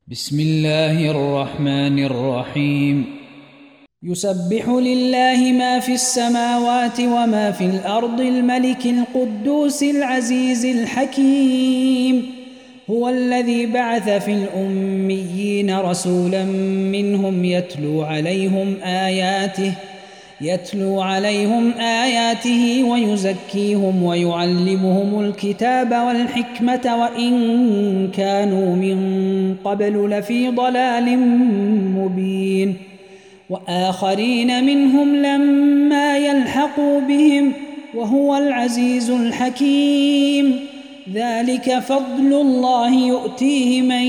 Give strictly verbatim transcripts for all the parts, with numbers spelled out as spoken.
بسم الله الرحمن الرحيم. يسبح لله ما في السماوات وما في الأرض الملك القدوس العزيز الحكيم. هو الذي بعث في الأميين رسولا منهم يتلو عليهم آياته يتلو عليهم آياته ويزكيهم ويعلمهم الكتاب والحكمة وإن كانوا من قبل لفي ضلال مبين. وآخرين منهم لما يلحقوا بهم وهو العزيز الحكيم. ذلك فضل الله يؤتيه من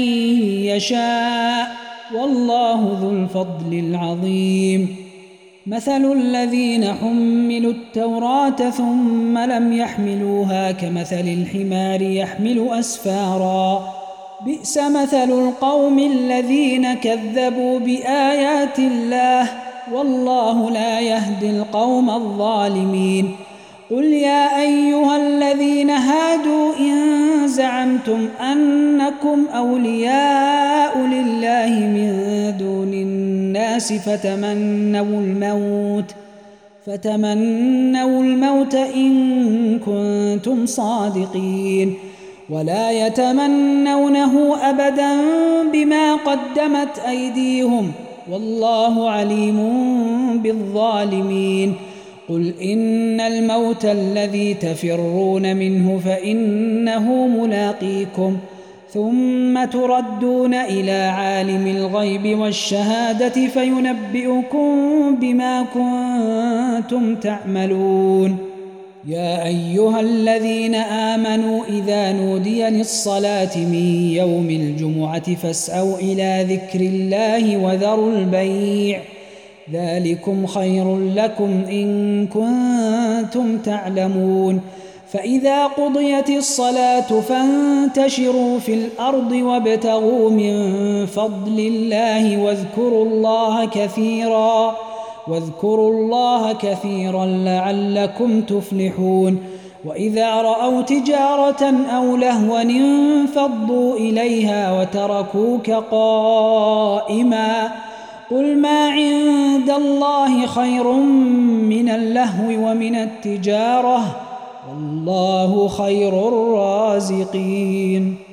يشاء والله ذو الفضل العظيم. مثل الذين حملوا التوراة ثم لم يحملوها كمثل الحمار يحمل أسفارا بئس مثل القوم الذين كذبوا بآيات الله والله لا يهدي القوم الظالمين. قل يا أيها الذين هادوا إن زعمتم أنكم أولياء لله من دون الناس فتمنوا الموت فتمنوا الموت إن كنتم صادقين ولا يتمنونه أبدا بما قدمت أيديهم والله عليم بالظالمين. قل إن الموت الذي تفرون منه فإنه ملاقيكم ثم تردون إلى عالم الغيب والشهادة فينبئكم بما كنتم تعملون. يا أيها الذين آمنوا إذا نودي للصلاة من يوم الجمعة فاسعوا إلى ذكر الله وذروا البيع ذلكم خير لكم إن كنتم تعلمون. فإذا قضيت الصلاة فانتشروا في الأرض وابتغوا من فضل الله واذكروا الله كثيرا واذكروا الله كثيرا لعلكم تفلحون. وإذا رأوا تجارة أو لهوا انفضوا إليها وتركوك قائما قل ما عند الله خير من اللهو ومن التجارة والله خير الرازقين.